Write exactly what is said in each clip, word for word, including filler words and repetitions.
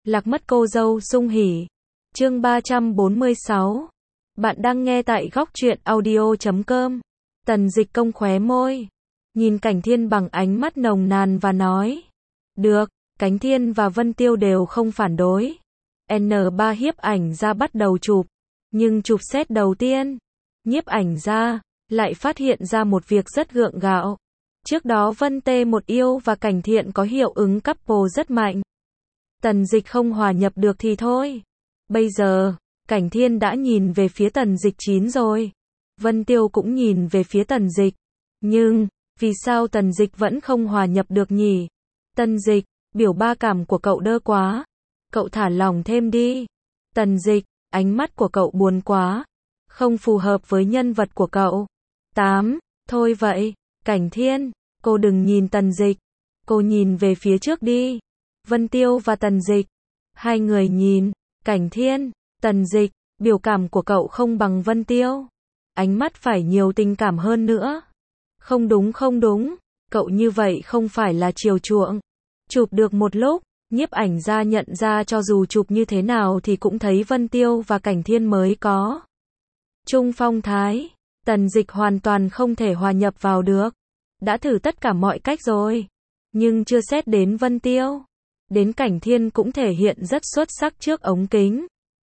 Lạc mất cô dâu sung hỉ. Chương ba trăm bốn mươi sáu. Bạn đang nghe tại góc truyện audio chấm com. Tần Dịch cong khóe môi, nhìn Cảnh Thiên bằng ánh mắt nồng nàn và nói. Được, Cảnh Thiên và Vân Tiêu đều không phản đối. en ba nhiếp ảnh ra bắt đầu chụp. Nhưng chụp set đầu tiên, nhiếp ảnh ra lại phát hiện ra một việc rất gượng gạo. Trước đó Vân Tê một yêu và Cảnh Thiện có hiệu ứng couple rất mạnh. Tần Dịch không hòa nhập được thì thôi. Bây giờ, Cảnh Thiên đã nhìn về phía Tần Dịch chín rồi. Vân Tiêu cũng nhìn về phía Tần Dịch. Nhưng, vì sao Tần Dịch vẫn không hòa nhập được nhỉ? Tần Dịch, biểu ba cảm của cậu đơ quá. Cậu thả lỏng thêm đi. Tần Dịch, ánh mắt của cậu buồn quá. Không phù hợp với nhân vật của cậu. tám. Thôi vậy, Cảnh Thiên, cô đừng nhìn Tần Dịch. Cô nhìn về phía trước đi. Vân Tiêu và Tần Dịch. Hai người nhìn. Cảnh Thiên, Tần Dịch, biểu cảm của cậu không bằng Vân Tiêu. Ánh mắt phải nhiều tình cảm hơn nữa. Không đúng không đúng, cậu như vậy không phải là chiều chuộng. Chụp được một lúc, nhiếp ảnh ra nhận ra cho dù chụp như thế nào thì cũng thấy Vân Tiêu và Cảnh Thiên mới có chung phong thái. Tần Dịch hoàn toàn không thể hòa nhập vào được. Đã thử tất cả mọi cách rồi, nhưng chưa xét đến Vân Tiêu. Đến Cảnh Thiên cũng thể hiện rất xuất sắc trước ống kính.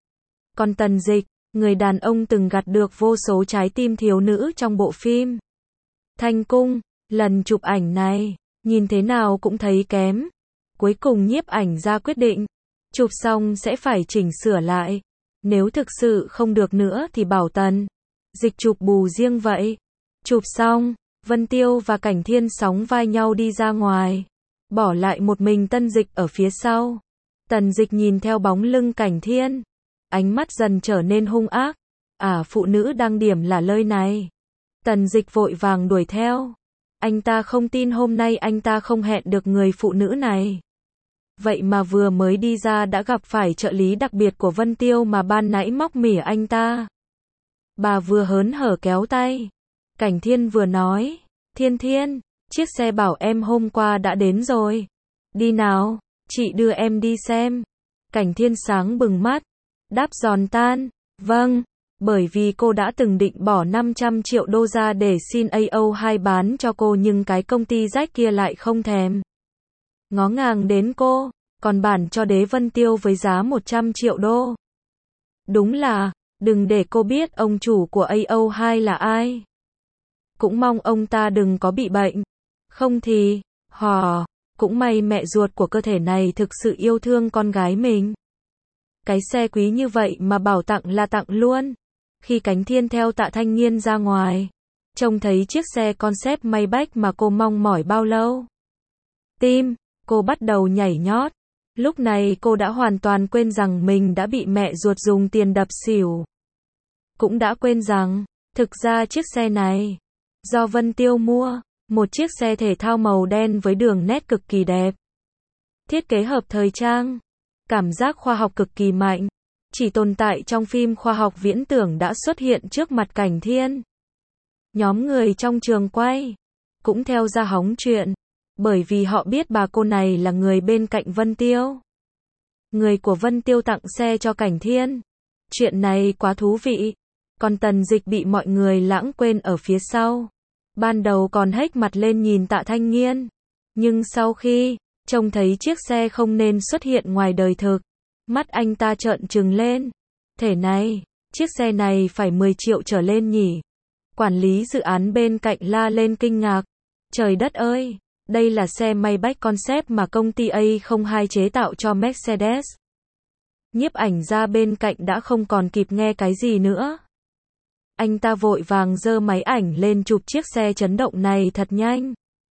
Còn Tần Dịch, người đàn ông từng gặt được vô số trái tim thiếu nữ trong bộ phim Thanh Cung, lần chụp ảnh này, nhìn thế nào cũng thấy kém. Cuối cùng nhiếp ảnh ra quyết định, chụp xong sẽ phải chỉnh sửa lại. Nếu thực sự không được nữa thì bảo Tần Dịch chụp bù riêng vậy. Chụp xong, Vân Tiêu và Cảnh Thiên sóng vai nhau đi ra ngoài. Bỏ lại một mình Tần Dịch ở phía sau. Tần Dịch nhìn theo bóng lưng Cảnh Thiên. Ánh mắt dần trở nên hung ác. À, phụ nữ đang điểm là nơi này. Tần Dịch vội vàng đuổi theo. Anh ta không tin hôm nay anh ta không hẹn được người phụ nữ này. Vậy mà vừa mới đi ra đã gặp phải trợ lý đặc biệt của Vân Tiêu mà ban nãy móc mỉa anh ta. Bà vừa hớn hở kéo tay. Cảnh Thiên vừa nói. Thiên Thiên, chiếc xe bảo em hôm qua đã đến rồi. Đi nào, chị đưa em đi xem. Cảnh Thiên sáng bừng mắt. Đáp giòn tan. Vâng, bởi vì cô đã từng định bỏ năm trăm triệu đô ra để xin a o hai bán cho cô nhưng cái công ty rách kia lại không thèm ngó ngàng đến cô, còn bản cho Đế Vân Tiêu với giá một trăm triệu đô. Đúng là, đừng để cô biết ông chủ của a o hai là ai. Cũng mong ông ta đừng có bị bệnh. Không thì, hò, cũng may mẹ ruột của cơ thể này thực sự yêu thương con gái mình. Cái xe quý như vậy mà bảo tặng là tặng luôn. Khi Cảnh Thiên theo Tạ Thanh Nghiên ra ngoài, trông thấy chiếc xe concept Maybach mà cô mong mỏi bao lâu. Tim, cô bắt đầu nhảy nhót. Lúc này cô đã hoàn toàn quên rằng mình đã bị mẹ ruột dùng tiền đập xỉu. Cũng đã quên rằng, thực ra chiếc xe này, do Vân Tiêu mua, một chiếc xe thể thao màu đen với đường nét cực kỳ đẹp. Thiết kế hợp thời trang. Cảm giác khoa học cực kỳ mạnh. Chỉ tồn tại trong phim khoa học viễn tưởng đã xuất hiện trước mặt Cảnh Thiên. Nhóm người trong trường quay cũng theo ra hóng chuyện. Bởi vì họ biết bà cô này là người bên cạnh Vân Tiêu. Người của Vân Tiêu tặng xe cho Cảnh Thiên. Chuyện này quá thú vị. Còn Tần Dịch bị mọi người lãng quên ở phía sau. Ban đầu còn hếch mặt lên nhìn Tạ Thanh Nghiên. Nhưng sau khi trông thấy chiếc xe không nên xuất hiện ngoài đời thực, mắt anh ta trợn trừng lên. Thể này, chiếc xe này phải mười triệu trở lên nhỉ? Quản lý dự án bên cạnh la lên kinh ngạc. Trời đất ơi, đây là xe Maybach concept mà công ty a không hai chế tạo cho Mercedes. Nhiếp ảnh ra bên cạnh đã không còn kịp nghe cái gì nữa. Anh ta vội vàng giơ máy ảnh lên chụp chiếc xe chấn động này thật nhanh.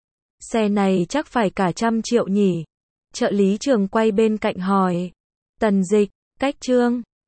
Xe này chắc phải cả trăm triệu nhỉ? Trợ lý trường quay bên cạnh hỏi. Tần Dịch, cách Trương,